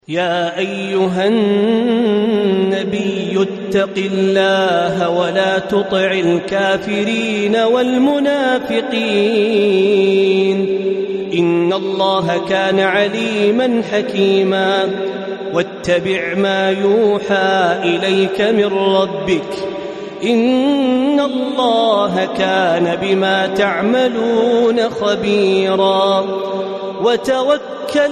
يا أيها النبي اتق الله ولا تطع الكافرين والمنافقين إن الله كان عليما حكيما واتبع ما يوحى إليك من ربك إن الله كان بما تعملون خبيرا وتوكل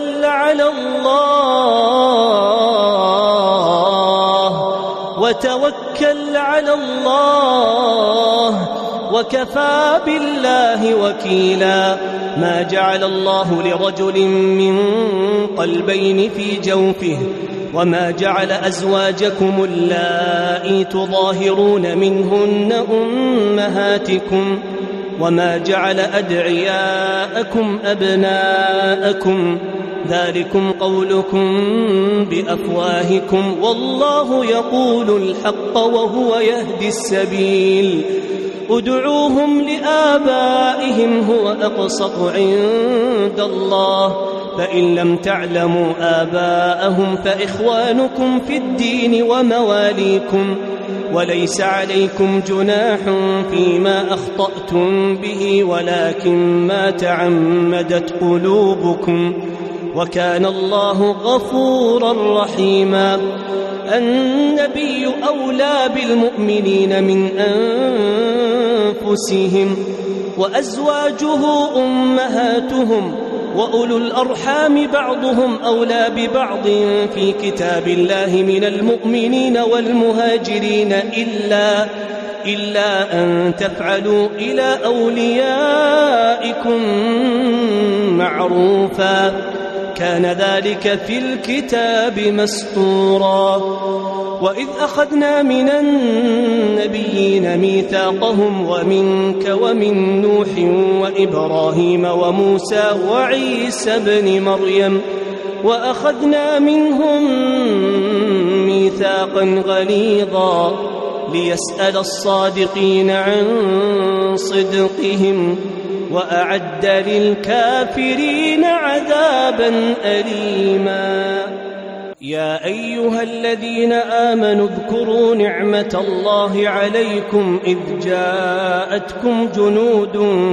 على الله وكفى بالله وكيلا ما جعل الله لرجل من قلبين في جوفه وما جعل أزواجكم اللائي تظاهرون منهن أمهاتكم وما جعل أدعياءكم أبناءكم ذلكم قولكم بأفواهكم والله يقول الحق وهو يهدي السبيل ادعوهم لآبائهم هو أقسط عند الله فإن لم تعلموا آباءهم فإخوانكم في الدين ومواليكم وليس عليكم جناح فيما أخطأتم به ولكن ما تعمدت قلوبكم وكان الله غفورا رحيما النبي أولى بالمؤمنين من أنفسهم وأزواجه أمهاتهم وأولو الأرحام بعضهم أولى ببعض في كتاب الله من المؤمنين والمهاجرين إلا أن تفعلوا إلى أوليائكم معروفا كان ذلك في الكتاب مسطورا وإذ أخذنا من النبيين ميثاقهم ومنك ومن نوح وإبراهيم وموسى وعيسى بن مريم وأخذنا منهم ميثاقا غليظا ليسأل الصادقين عن صدقهم وأعد للكافرين عذابا أليما يا أيها الذين آمنوا اذكروا نعمة الله عليكم إذ جاءتكم جنود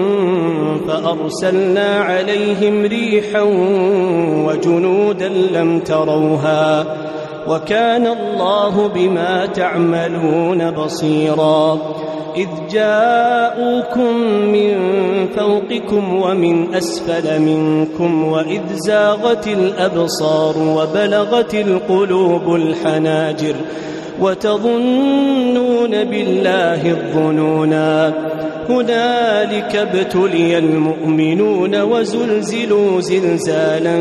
فأرسلنا عليهم ريحا وجنودا لم تروها وكان الله بما تعملون بصيرا إذ جاءوكم من فوقكم ومن أسفل منكم وإذ زاغت الأبصار وبلغت القلوب الحناجر وتظنون بالله الظنونا هنالك ابتلي المؤمنون وزلزلوا زلزالا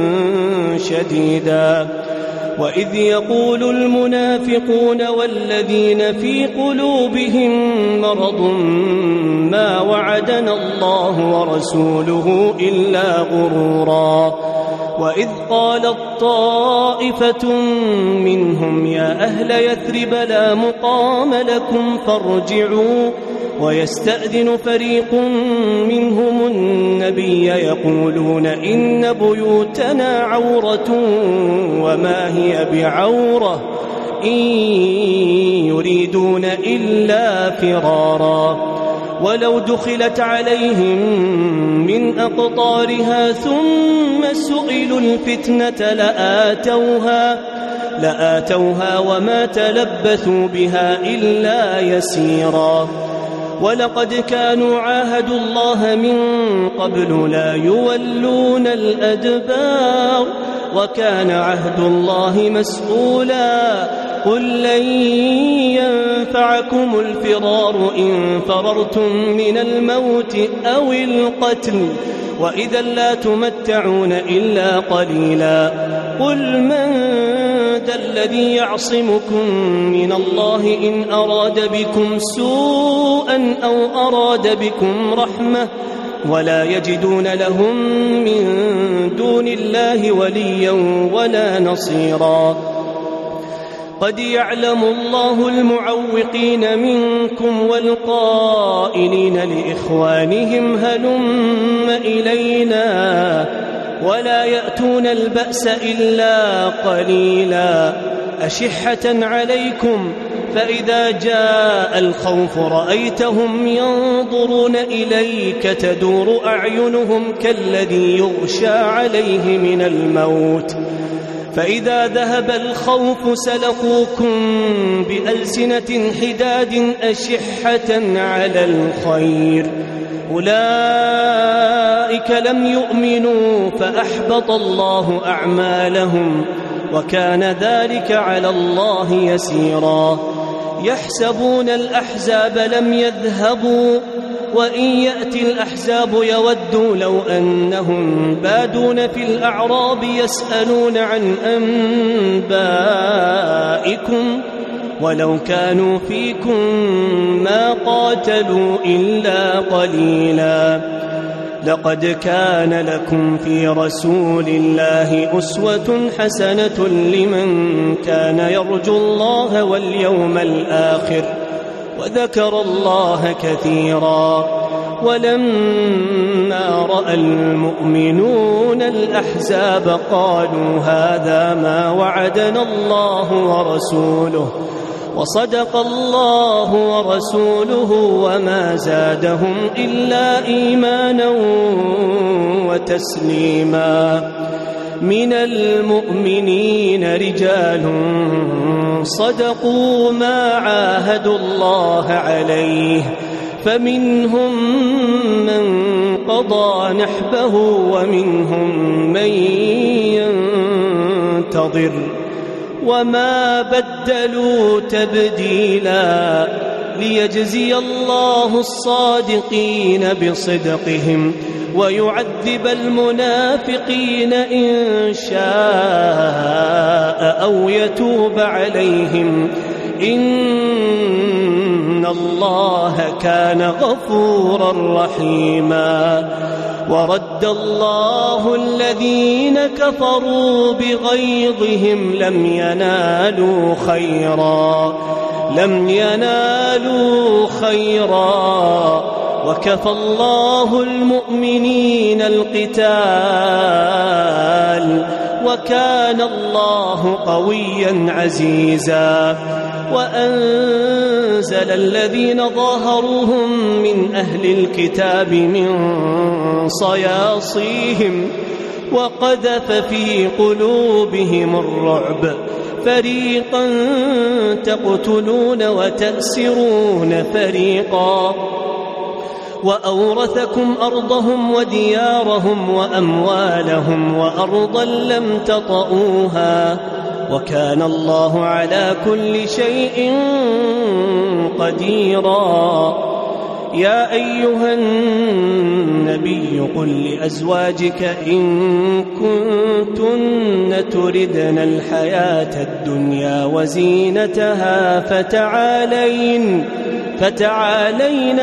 شديدا وإذ يقول المنافقون والذين في قلوبهم مرض ما وعدنا الله ورسوله إلا غرورا وإذ قالت طائفة منهم يا أهل يثرب لا مقام لكم فارجعوا ويستأذن فريق منهم النبي يقولون إن بيوتنا عورة وما هي بعورة إن يريدون إلا فرارا ولو دخلت عليهم من أقطارها ثم سئلوا الفتنة لآتوها وما تلبثوا بها إلا يسيرا ولقد كانوا عاهدوا الله من قبل لا يولون الأدبار وكان عهد الله مسؤولا قل لن ينفعكم الفرار إن فررتم من الموت أو القتل وإذا لا تمتعون إلا قليلا قل من ذا الذي يعصمكم من الله إن أراد بكم سوءا أو أراد بكم رحمة ولا يجدون لهم من دون الله وليا ولا نصيرا قد يعلم الله المعوقين منكم والقائلين لإخوانهم هلم إلينا ولا يأتون البأس إلا قليلا أشحة عليكم فإذا جاء الخوف رأيتهم ينظرون إليك تدور أعينهم كالذي يغشى عليه من الموت فإذا ذهب الخوف سلقوكم بألسنة حداد أشحة على الخير أولئك لم يؤمنوا فأحبط الله أعمالهم وكان ذلك على الله يسيرا يحسبون الأحزاب لم يذهبوا وإن يأتي الأحزاب يودوا لو أنهم بادون في الأعراب يسألون عن أنبائكم ولو كانوا فيكم ما قاتلوا إلا قليلا لقد كان لكم في رسول الله أسوة حسنة لمن كان يرجو الله واليوم الآخر وذكر الله كثيرا ولما رأى المؤمنون الأحزاب قالوا هذا ما وعدنا الله ورسوله وصدق الله ورسوله وما زادهم إلا إيمانا وتسليما من المؤمنين رجال صدقوا ما عاهدوا الله عليه فمنهم من قضى نحبه ومنهم من ينتظر وما بدلوا تبديلا ليجزي الله الصادقين بصدقهم ويعذب المنافقين إن شاء أو يتوب عليهم إن الله كان غفورا رحيما ورد الله الذين كفروا بغيظهم لم ينالوا خيرا وكفى الله المؤمنين القتال وكان الله قويا عزيزا وأنزل الذين ظاهروهم من أهل الكتاب من صياصيهم وقذف في قلوبهم الرعب فريقا تقتلون وتأسرون فريقا وأورثكم أرضهم وديارهم وأموالهم وأرضا لم تطئوها وكان الله على كل شيء قديرا يا أيها النبي قل لأزواجك إن كنتن تردن الحياة الدنيا وزينتها فتعالين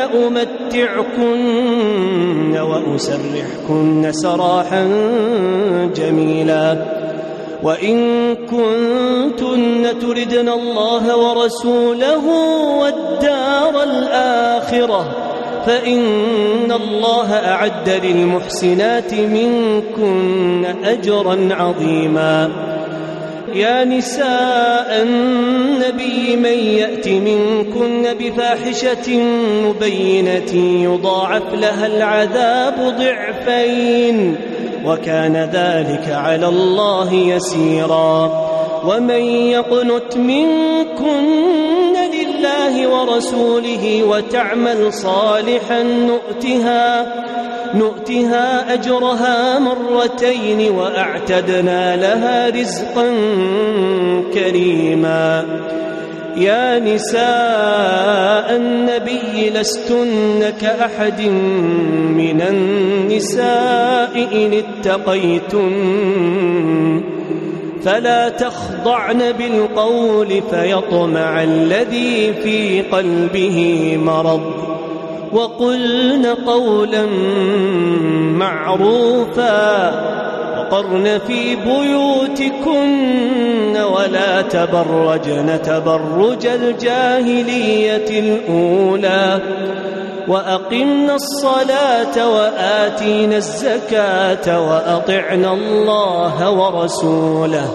أمتعكن وأسرحكن سراحا جميلا وإن كنتن تردن الله ورسوله والدار الآخرة فإن الله أعد للمحسنات منكن أجرا عظيما يا نساء النبي من يأت منكن بفاحشة مبينة يضاعف لها العذاب ضعفين وكان ذلك على الله يسيرا ومن يقنت منكن لله ورسوله وتعمل صالحا نؤتها أجرها مرتين وأعتدنا لها رزقا كريما يا نساء النبي لستن كأحد من النساء إن اتقيتن فلا تخضعن بالقول فيطمع الذي في قلبه مرض وقلن قولا معروفا وقرن في بيوتكن ولا تبرجن تبرج الجاهلية الأولى وأقمنا الصلاة وآتينا الزكاة وأطعنا الله ورسوله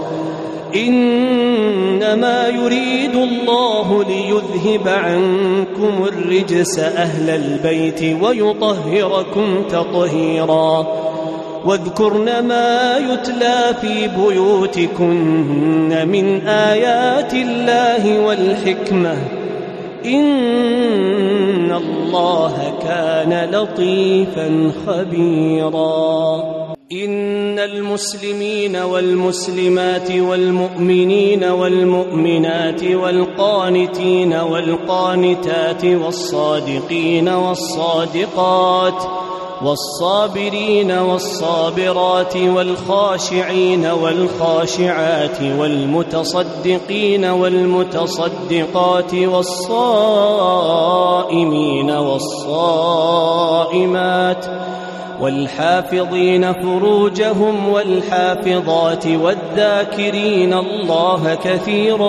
إنما يريد الله ليذهب عنكم الرجس أهل البيت ويطهركم تطهيرا واذكرن ما يتلى في بيوتكن من آيات الله والحكمة إن الله كان لطيفا خبيرا إن المسلمين والمسلمات والمؤمنين والمؤمنات والقانتين والقانتات والصادقين والصادقات والصابرين والصابرات والخاشعين والخاشعات والمتصدقين والمتصدقات والصائمين والصائمات والحافظين فروجهم والحافظات والذاكرين الله كثيرا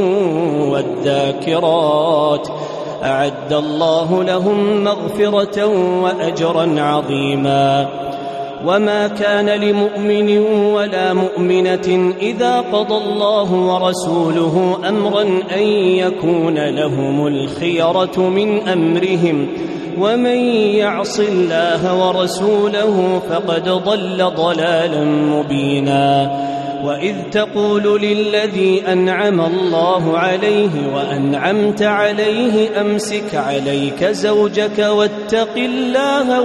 والذاكرات أعد الله لهم مغفرة وأجرا عظيما وما كان لمؤمن ولا مؤمنة إذا قضى الله ورسوله أمرا أن يكون لهم الخيرة من أمرهم ومن يعص الله ورسوله فقد ضل ضلالا مبينا وإذ تقول للذي أنعم الله عليه وأنعمت عليه أمسك عليك زوجك واتق الله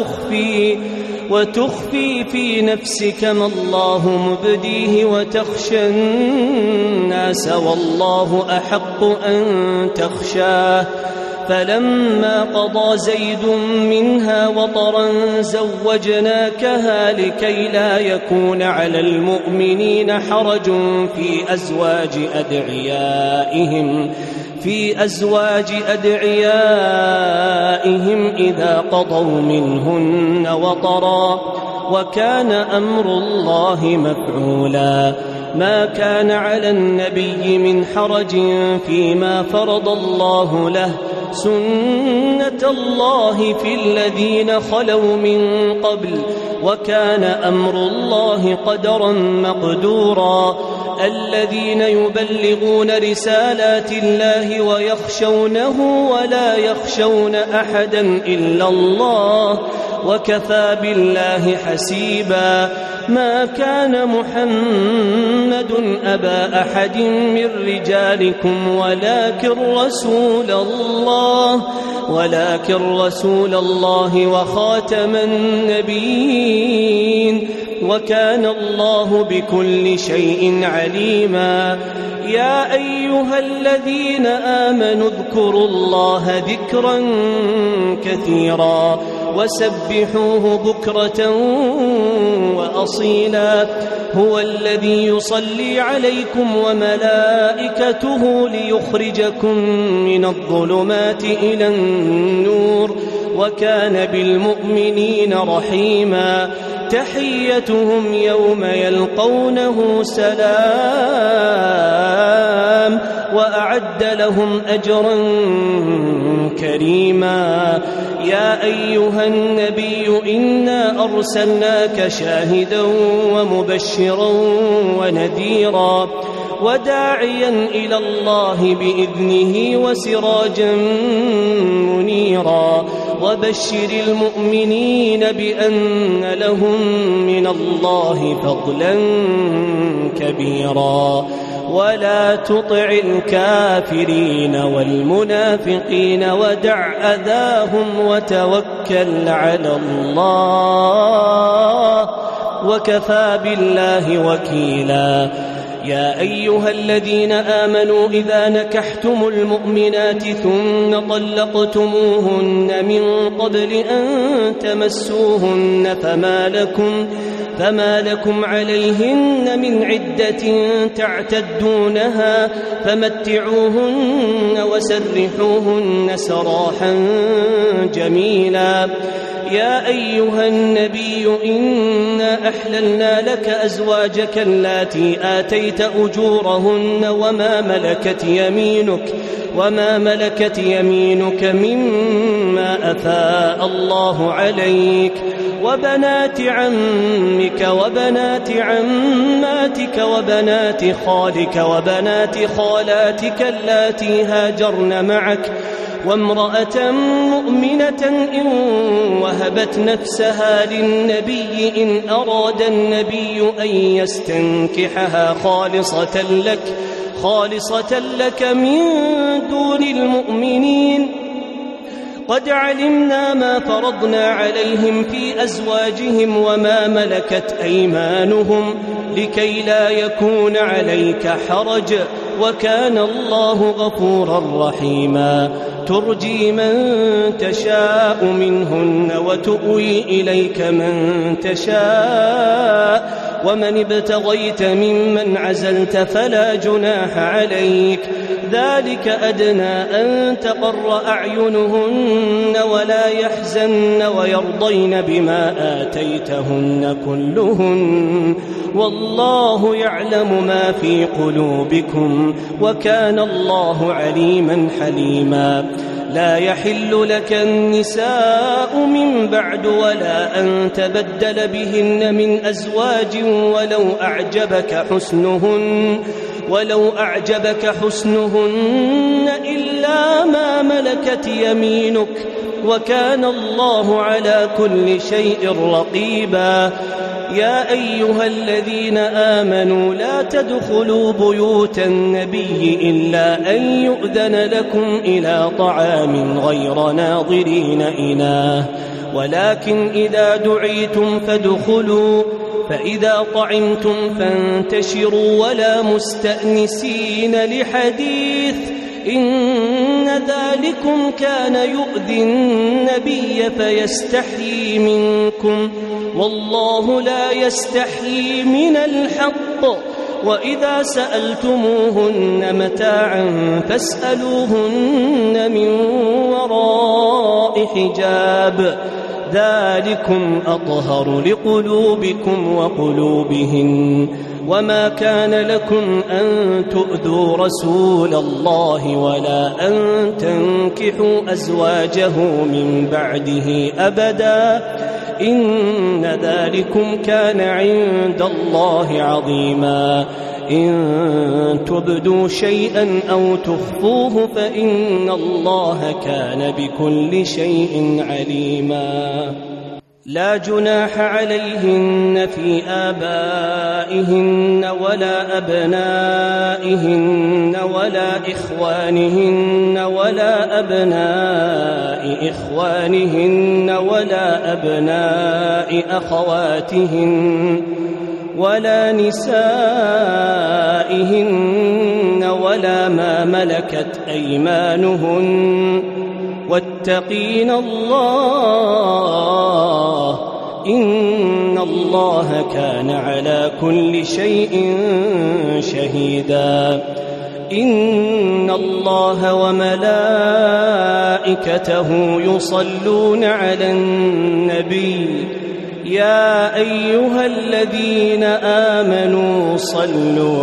وتخفي في نفسك ما الله مبديه وتخشى الناس والله أحق أن تخشاه فلما قضى زيد منها وطرا زوجناكها لكي لا يكون على المؤمنين حرج في أزواج أدعيائهم إذا قضوا منهن وطرا وكان أمر الله مفعولا ما كان على النبي من حرج فيما فرض الله له سنة الله في الذين خلوا من قبل وكان أمر الله قدرا مقدورا الذين يبلغون رسالات الله ويخشونه ولا يخشون أحدا إلا الله وكفى بالله حسيبا ما كان محمد أبا أحد من رجالكم ولكن رسول الله وخاتم النبيين وكان الله بكل شيء عليما يا أيها الذين آمنوا اذكروا الله ذكرا كثيرا وسبحوه بكرة وأصيلا هو الذي يصلي عليكم وملائكته ليخرجكم من الظلمات إلى النور وكان بالمؤمنين رحيما تحيتهم يوم يلقونه سلام وأعد لهم أجرا كريما يا أيها النبي إنا أرسلناك شاهدا ومبشرا ونذيرا وداعيا إلى الله بإذنه وسراجا منيرا وبشر المؤمنين بأن لهم من الله فضلا كبيرا ولا تطع الكافرين والمنافقين ودع أذاهم وتوكل على الله وكفى بالله وكيلا يا أيها الذين آمنوا إذا نكحتم المؤمنات ثم طلقتموهن من قبل أن تمسوهن فما لكم عليهن من عدة تعتدونها فمتعوهن وسرحوهن سراحا جميلا يا أيها النبي إنا أحللنا لك أزواجك اللاتي آتيت أجورهن وما ملكت يمينك مما أفاء الله عليك وبنات عمك وبنات عماتك وبنات خالك وبنات خالاتك اللاتي هاجرن معك وامرأة مؤمنة إن وهبت نفسها للنبي إن أراد النبي أن يستنكحها خالصة لك من دون المؤمنين. قد علمنا ما فرضنا عليهم في أزواجهم وما ملكت أيمانهم لكي لا يكون عليك حرج وكان الله غفورا رحيما. ترجي من تشاء منهن وتؤوي إليك من تشاء ومن ابتغيت ممن عزلت فلا جناح عليك ذلك أدنى أن تقر أعينهن ولا يحزن ويرضين بما آتيتهن كلهن والله يعلم ما في قلوبكم وكان الله عليما حليما. لا يحل لك النساء من بعد ولا أن تبدل بهن من أزواج ولو أعجبك حسنهن إلا ما ملكت يمينك وكان الله على كل شيء رقيبا. يا أيها الذين آمنوا لا تدخلوا بيوت النبي إلا أن يؤذن لكم إلى طعام غير ناظرين إناه ولكن إذا دعيتم فادخلوا فإذا طعمتم فانتشروا ولا مستأنسين لحديث إن ذلكم كان يؤذي النبي فيستحيي منكم والله لا يستحيي من الحق. وإذا سألتموهن متاعا فاسألوهن من وراء حجاب ذلكم أطهر لقلوبكم وقلوبهن. وما كان لكم أن تؤذوا رسول الله ولا أن تنكحوا أزواجه من بعده أبدا إن ذلكم كان عند الله عظيما. إن تبدوا شيئا أو تخفوه فإن الله كان بكل شيء عليما. لا جناح عليهن في آبائهن ولا أبنائهن ولا إخوانهن ولا أبناء إخوانهن ولا أبناء أخواتهن ولا نسائهن ولا ما ملكت أيمانهن واتقين الله إن الله كان على كل شيء شهيدا. إن الله وملائكته يصلون على النبي يا أيها الذين آمنوا صلوا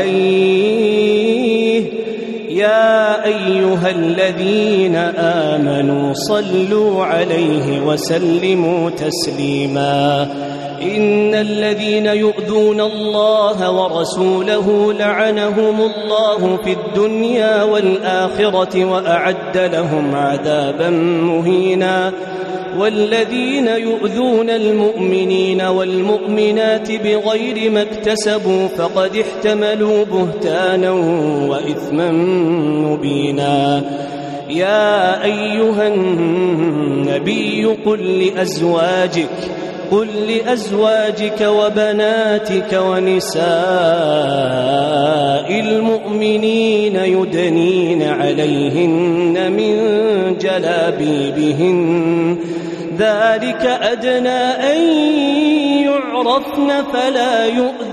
عليه يا أيها الذين آمنوا صلوا عليه وسلموا تسليما. إن الذين يؤذون الله ورسوله لعنهم الله في الدنيا والآخرة وأعد لهم عذابا مهينا. والذين يؤذون المؤمنين والمؤمنات بغير ما اكتسبوا فقد احتملوا بهتانا وإثما مبينا. يا أيها النبي قل لأزواجك وبناتك ونساء المؤمنين يدنين عليهن من جلابيبهن ذلك أدنى أن يعرفن فلا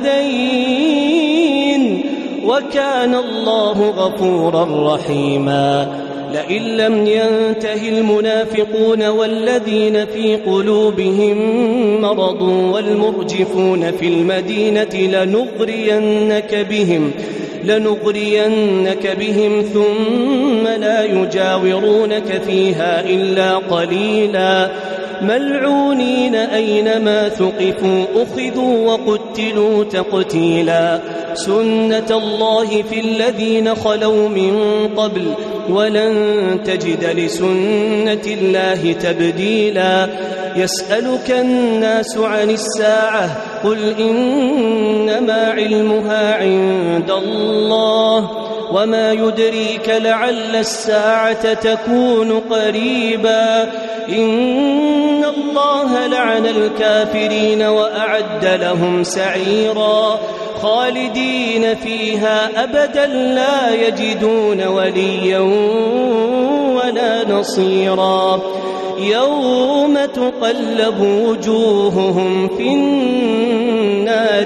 يؤذين وكان الله غفورا رحيما. لئن لم ينته المنافقون والذين في قلوبهم مرض والمرجفون في المدينة لنغرينك بهم ثم لا يجاورونك فيها إلا قليلا ملعونين أينما ثقفوا أخذوا وقتلوا تقتيلا سنة الله في الذين خلوا من قبل ولن تجد لسنة الله تبديلا يسألك الناس عن الساعة قل إنما علمها عند الله وما يدريك لعل الساعة تكون قريبا إن الله لعن الكافرين وأعد لهم سعيرا خالدين فيها أبدا لا يجدون وليا ولا نصيرا يوم تقلب وجوههم في النار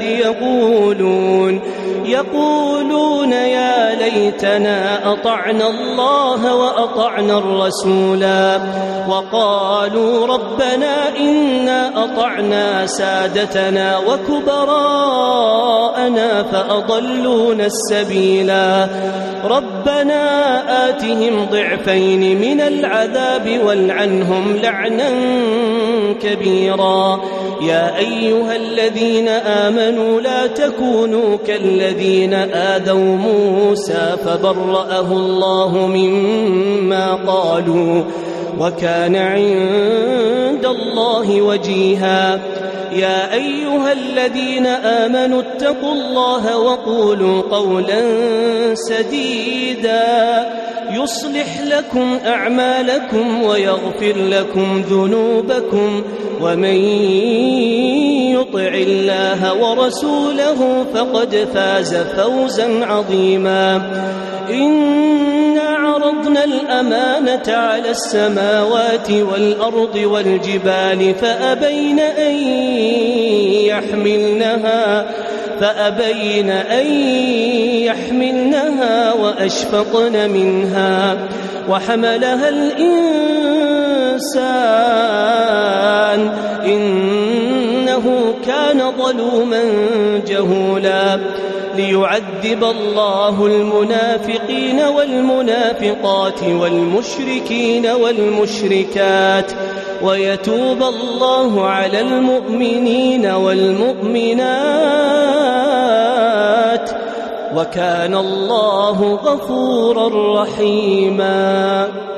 يقولون يا ليتنا أطعنا الله وأطعنا الرسولا وقالوا ربنا إنا أطعنا سادتنا وكبراءنا فأضلونا السبيلا ربنا آتهم ضعفين من العذاب والعنهم لعنا كبيرا يا أيها الذين آمنوا لا تكونوا كالذين آذوا موسى فبرأه الله مما قالوا وكان عند الله وجيها يا أيها الذين آمنوا اتقوا الله وقولوا قولا سديدا يصلح لكم أعمالكم ويغفر لكم ذنوبكم ومن يطع الله ورسوله فقد فاز فوزا عظيما إنا عرضنا الأمانة على السماوات والأرض والجبال فأبين أن يحملنها وأشفقن منها وحملها الإنسان إنه كان ظلوما جهولا ليعذب الله المنافقين والمنافقات والمشركين والمشركات ويتوب الله على المؤمنين والمؤمنات وكان الله غفورا رحيما